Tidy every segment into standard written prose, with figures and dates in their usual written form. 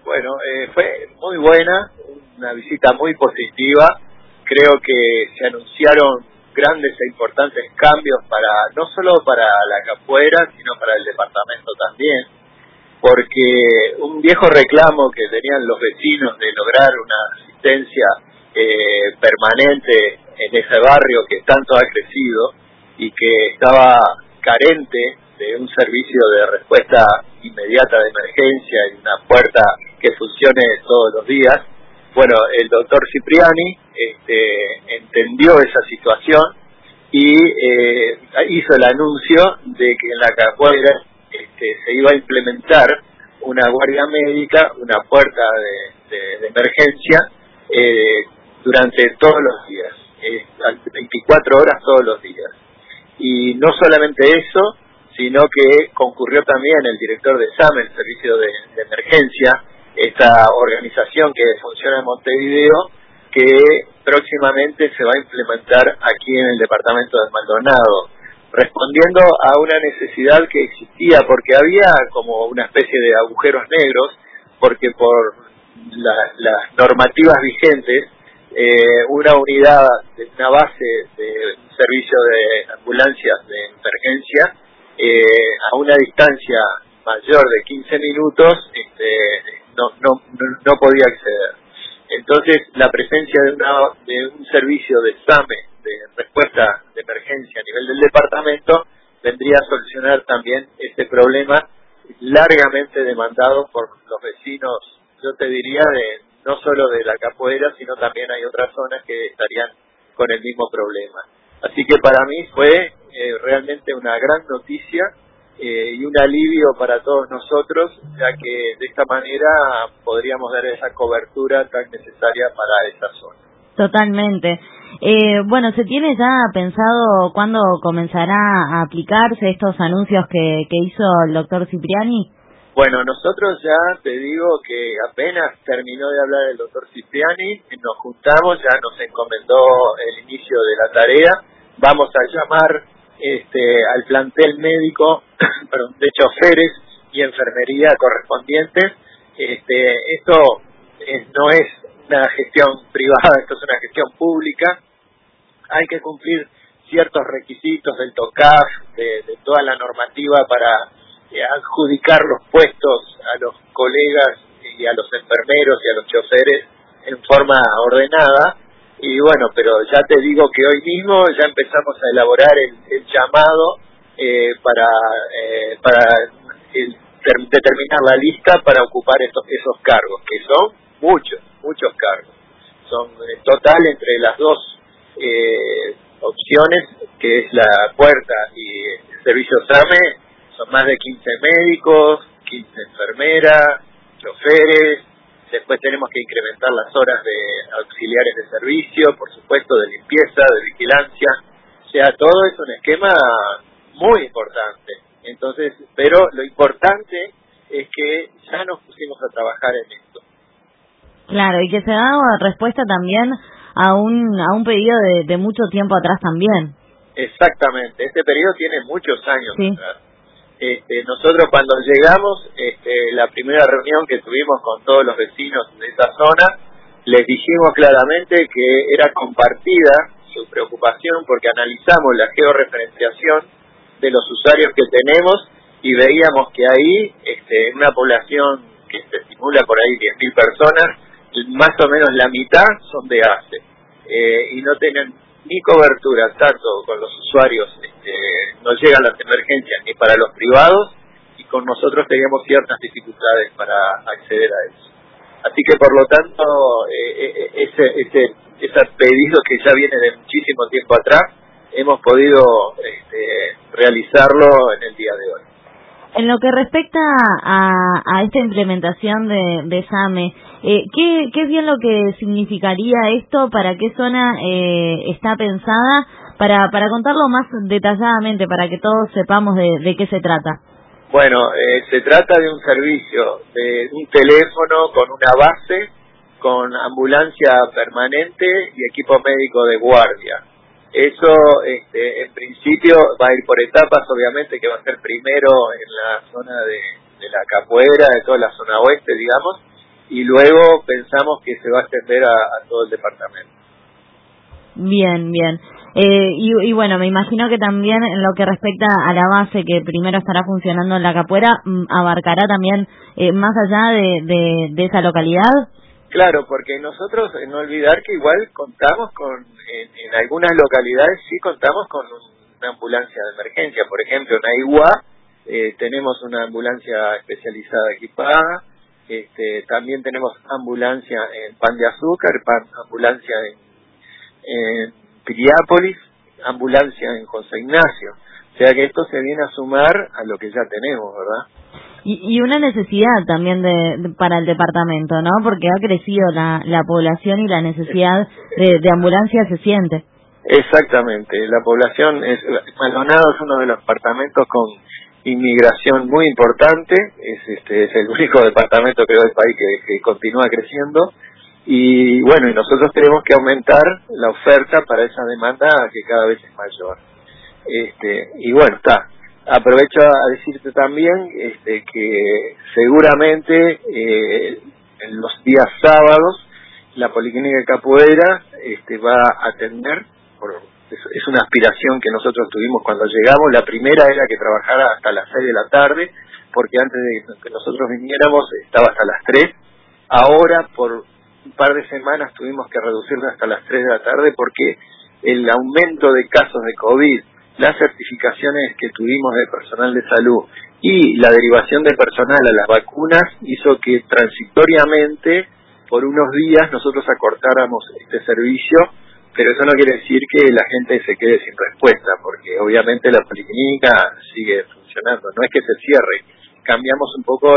Bueno, fue muy buena, una visita muy positiva. Creo que se anunciaron grandes e importantes cambios no solo para la capoeira, sino para el departamento también, porque un viejo reclamo que tenían los vecinos de lograr una asistencia permanente en ese barrio que tanto ha crecido y que estaba carente de un servicio de respuesta inmediata de emergencia y una puerta que funcione todos los días. Bueno, el doctor Cipriani entendió esa situación y hizo el anuncio de que en la capoeira se iba a implementar una guardia médica, una puerta de emergencia durante todos los días, 24 horas todos los días. Y no solamente eso, sino que concurrió también el director de SAME, el Servicio de Emergencia, esta organización que funciona en Montevideo, que próximamente se va a implementar aquí en el departamento de Maldonado, respondiendo a una necesidad que existía, porque había como una especie de agujeros negros, porque por las normativas vigentes, una unidad, una base de un servicio de ambulancias de emergencia, a una distancia mayor de 15 minutos, no podía acceder. Entonces, la presencia de un servicio de SAME, de respuesta de emergencia a nivel del departamento, vendría a solucionar también este problema largamente demandado por los vecinos, yo te diría, no solo de la capoeira, sino también hay otras zonas que estarían con el mismo problema. Así que para mí fue realmente una gran noticia y un alivio para todos nosotros, ya que de esta manera podríamos dar esa cobertura tan necesaria para esa zona. Totalmente. Bueno, ¿se tiene ya pensado cuándo comenzará a aplicarse estos anuncios que hizo el doctor Cipriani? Bueno, nosotros ya te digo que apenas terminó de hablar el doctor Cipriani, nos juntamos, ya nos encomendó el inicio de la tarea, vamos a llamar al plantel médico de choferes y enfermería correspondientes. Esto no es una gestión privada, esto es una gestión pública. Hay que cumplir ciertos requisitos del TOCAF, de toda la normativa para adjudicar los puestos a los colegas y a los enfermeros y a los choferes en forma ordenada. Y bueno, pero ya te digo que hoy mismo ya empezamos a elaborar el llamado para determinar la lista para ocupar esos cargos, que son muchos cargos. Son en total entre las dos opciones, que es la puerta y el servicio SAME, son más de 15 médicos, 15 enfermeras, choferes. Después tenemos que incrementar las horas de auxiliares de servicio, por supuesto, de limpieza, de vigilancia. O sea, todo es un esquema muy importante. Entonces, pero lo importante es que ya nos pusimos a trabajar en esto. Claro, y que se da respuesta también a un pedido de mucho tiempo atrás también. Exactamente, este periodo tiene muchos años sí. atrás. Nosotros cuando llegamos, la primera reunión que tuvimos con todos los vecinos de esa zona, les dijimos claramente que era compartida su preocupación porque analizamos la georreferenciación de los usuarios que tenemos y veíamos que ahí, en una población que se estimula por ahí 10.000 personas, más o menos la mitad son de ACE y no tienen ni cobertura tanto con los usuarios, no llegan las emergencias ni para los privados, y con nosotros teníamos ciertas dificultades para acceder a eso. Así que por lo tanto ese pedido que ya viene de muchísimo tiempo atrás hemos podido realizarlo en el día de hoy. En lo que respecta a esta implementación de SAME, ¿qué es bien lo que significaría esto? ¿Para qué zona está pensada? Para contarlo más detalladamente, para que todos sepamos de qué se trata. Bueno, se trata de un servicio, de un teléfono con una base, con ambulancia permanente y equipo médico de guardia. Eso, en principio, va a ir por etapas, obviamente, que va a ser primero en la zona de la capoeira, de toda la zona oeste, digamos, y luego pensamos que se va a extender a todo el departamento. Bien, bien. Y bueno, me imagino que también en lo que respecta a la base, que primero estará funcionando en La Capuera, abarcará también más allá de esa localidad. Claro, porque nosotros, no olvidar que igual contamos en algunas localidades sí contamos con una ambulancia de emergencia. Por ejemplo, en Aiguá tenemos una ambulancia especializada equipada, también tenemos ambulancia en Pan de Azúcar, ambulancia en Piriápolis, ambulancia en José Ignacio. O sea que esto se viene a sumar a lo que ya tenemos, ¿verdad? Y una necesidad también para el departamento, ¿no? Porque ha crecido la población y la necesidad de ambulancia se siente. Exactamente, la población Maldonado es uno de los departamentos con inmigración muy importante, es el único departamento creo del país que continúa creciendo, y bueno, y nosotros tenemos que aumentar la oferta para esa demanda que cada vez es mayor. Y bueno, aprovecho a decirte también que seguramente en los días sábados la Policlínica de Capoeira va a atender, es una aspiración que nosotros tuvimos cuando llegamos. La primera era que trabajara hasta las 6 de la tarde, porque antes de que nosotros viniéramos estaba hasta las 3. Ahora, por un par de semanas, tuvimos que reducirlo hasta las 3 de la tarde porque el aumento de casos de COVID, las certificaciones que tuvimos de personal de salud y la derivación de personal a las vacunas hizo que transitoriamente, por unos días, nosotros acortáramos este servicio, pero eso no quiere decir que la gente se quede sin respuesta, porque obviamente la policlínica sigue funcionando, no es que se cierre, cambiamos un poco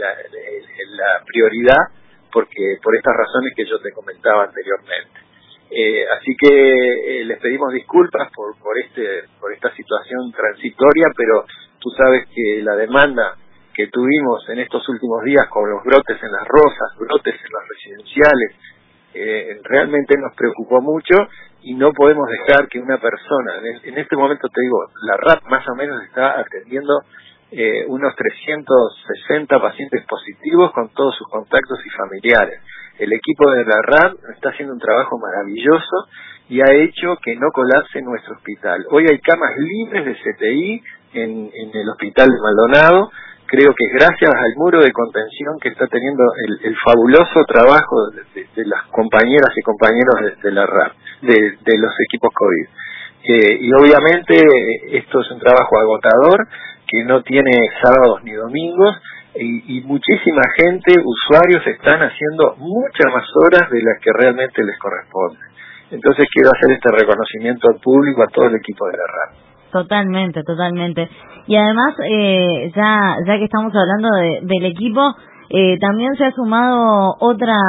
la prioridad porque por estas razones que yo te comentaba anteriormente. Así que les pedimos disculpas por esta situación transitoria, pero tú sabes que la demanda que tuvimos en estos últimos días con los brotes en las Rosas, brotes en las residenciales, realmente nos preocupó mucho y no podemos dejar que una persona, en este momento te digo, la RAP más o menos está atendiendo unos 360 pacientes positivos con todos sus contactos y familiares. El equipo de la RAP está haciendo un trabajo maravilloso y ha hecho que no colapse nuestro hospital. Hoy hay camas libres de CTI en el hospital de Maldonado. Creo que es gracias al muro de contención que está teniendo el fabuloso trabajo de las compañeras y compañeros de la RAP, de los equipos COVID. Y obviamente esto es un trabajo agotador que no tiene sábados ni domingos, y muchísima gente, usuarios, están haciendo muchas más horas de las que realmente les corresponde. Entonces quiero hacer este reconocimiento al público, a todo el equipo de la RAP. Totalmente, totalmente. Y además, ya que estamos hablando del equipo, también se ha sumado otra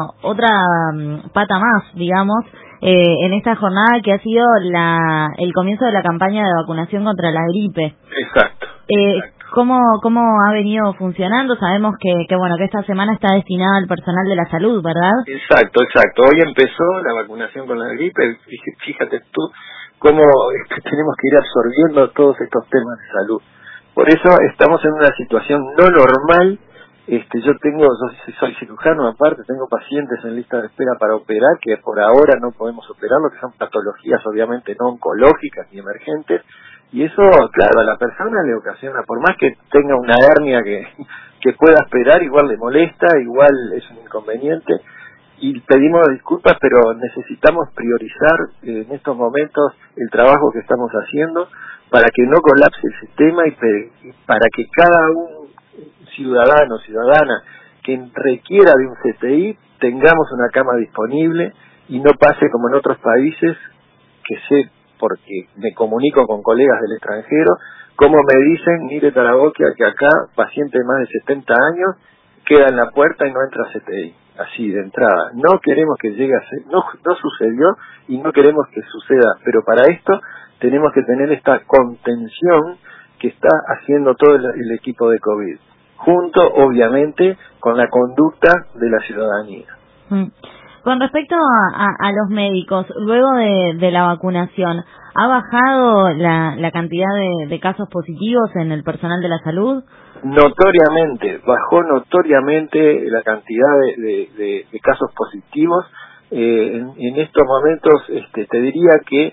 pata más, digamos, en esta jornada que ha sido el comienzo de la campaña de vacunación contra la gripe. Exacto. ¿Cómo ha venido funcionando? Sabemos que bueno, que esta semana está destinada al personal de la salud, ¿verdad? Exacto. Hoy empezó la vacunación con la gripe. Fíjate tú cómo tenemos que ir absorbiendo todos estos temas de salud. Por eso estamos en una situación no normal. Yo soy cirujano aparte, tengo pacientes en lista de espera para operar, que por ahora no podemos operarlo, que son patologías obviamente no oncológicas ni emergentes, y eso, claro, a la persona le ocasiona, por más que tenga una hernia que pueda esperar, igual le molesta, igual es un inconveniente, y pedimos disculpas, pero necesitamos priorizar en estos momentos el trabajo que estamos haciendo para que no colapse el sistema y para que cada ciudadano o ciudadana que requiera de un CTI tengamos una cama disponible y no pase como en otros países, que sé porque me comunico con colegas del extranjero, como me dicen, mire Taraboquia, que acá paciente de más de 70 años queda en la puerta y no entra CTI, así de entrada. No queremos que llegue a ser, no sucedió y no queremos que suceda, pero para esto tenemos que tener esta contención que está haciendo todo el equipo de COVID, junto obviamente con la conducta de la ciudadanía. Con respecto a los médicos, luego de la vacunación, ¿ha bajado la cantidad de casos positivos en el personal de la salud? Notoriamente, bajó notoriamente la cantidad de casos positivos. En estos momentos te diría que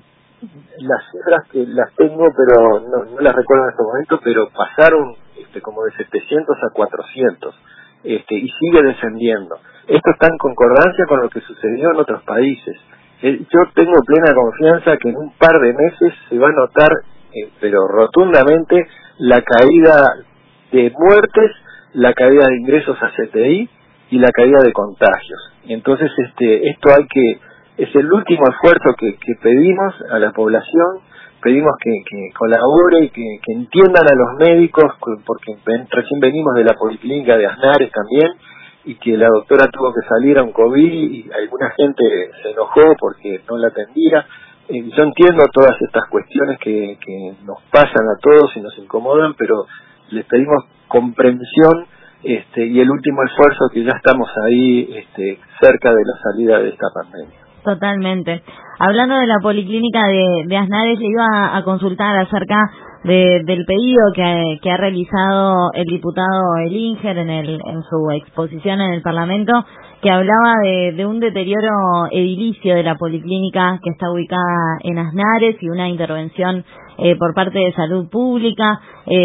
las cifras que las tengo, pero no las recuerdo en estos momentos, pero pasaron como de 700 a 400 y sigue descendiendo. Esto está en concordancia con lo que sucedió en otros países. Yo tengo plena confianza que en un par de meses se va a notar, pero rotundamente, la caída de muertes, la caída de ingresos a CTI y la caída de contagios. Y entonces esto es el último esfuerzo que pedimos a la población, pedimos que colabore y que entiendan a los médicos, porque recién venimos de la policlínica de Aznares también, y que la doctora tuvo que salir a un COVID y alguna gente se enojó porque no la atendía. Yo entiendo todas estas cuestiones que nos pasan a todos y nos incomodan, pero les pedimos comprensión y el último esfuerzo, que ya estamos ahí cerca de la salida de esta pandemia. Totalmente. Hablando de la policlínica de Aznares, le iba a consultar acerca del pedido que ha realizado el diputado Elinger en su exposición en el Parlamento, que hablaba de un deterioro edilicio de la policlínica que está ubicada en Aznares y una intervención por parte de Salud Pública.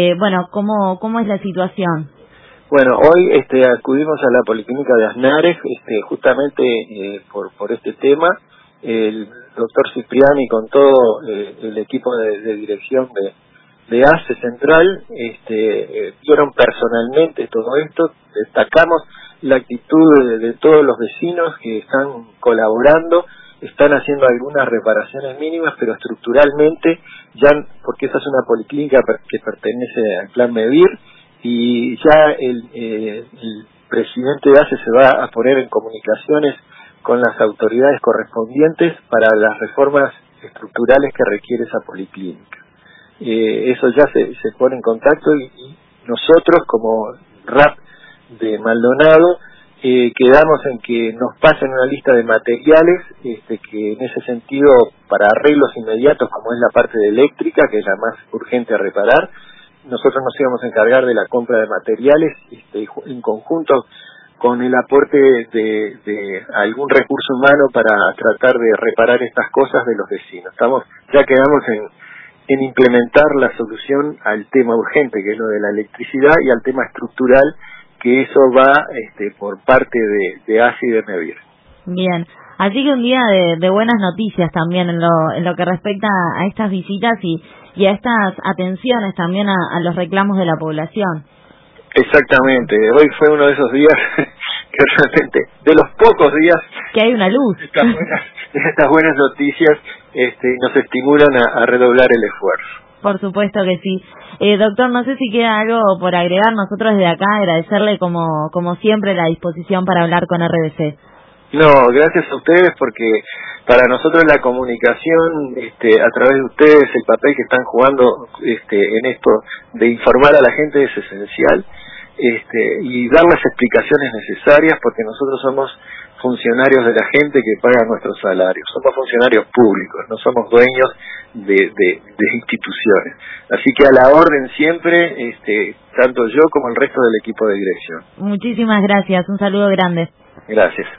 ¿Cómo es la situación? Bueno, hoy acudimos a la policlínica de Aznares justamente por este tema. El doctor Cipriani con todo el equipo de dirección de ACE Central vieron personalmente todo esto. Destacamos la actitud de todos los vecinos que están colaborando, están haciendo algunas reparaciones mínimas, pero estructuralmente, porque esa es una policlínica que pertenece al Plan MEVIR, y ya el presidente de ACE se va a poner en comunicaciones con las autoridades correspondientes para las reformas estructurales que requiere esa policlínica. Eso ya se pone en contacto y nosotros como RAP de Maldonado quedamos en que nos pasen una lista de materiales que en ese sentido, para arreglos inmediatos, como es la parte de eléctrica, que es la más urgente a reparar, nosotros nos íbamos a encargar de la compra de materiales en conjunto con el aporte de algún recurso humano para tratar de reparar estas cosas de los vecinos. Ya quedamos en implementar la solución al tema urgente, que es lo de la electricidad, y al tema estructural, que eso va por parte de ACE y de MEVIR. Bien, así que un día de buenas noticias también en lo que respecta a estas visitas y a estas atenciones también a los reclamos de la población. Exactamente, hoy fue uno de esos días que realmente, de los pocos días que hay una luz, estas buenas noticias nos estimulan a redoblar el esfuerzo. Por supuesto que sí. Doctor, no sé si queda algo por agregar. Nosotros desde acá agradecerle como siempre la disposición para hablar con RBC. No, gracias a ustedes, porque para nosotros la comunicación a través de ustedes, el papel que están jugando en esto de informar a la gente es esencial, y dar las explicaciones necesarias, porque nosotros somos funcionarios de la gente que paga nuestros salarios, somos funcionarios públicos, no somos dueños de instituciones. Así que a la orden siempre, tanto yo como el resto del equipo de dirección. Muchísimas gracias, un saludo grande. Gracias.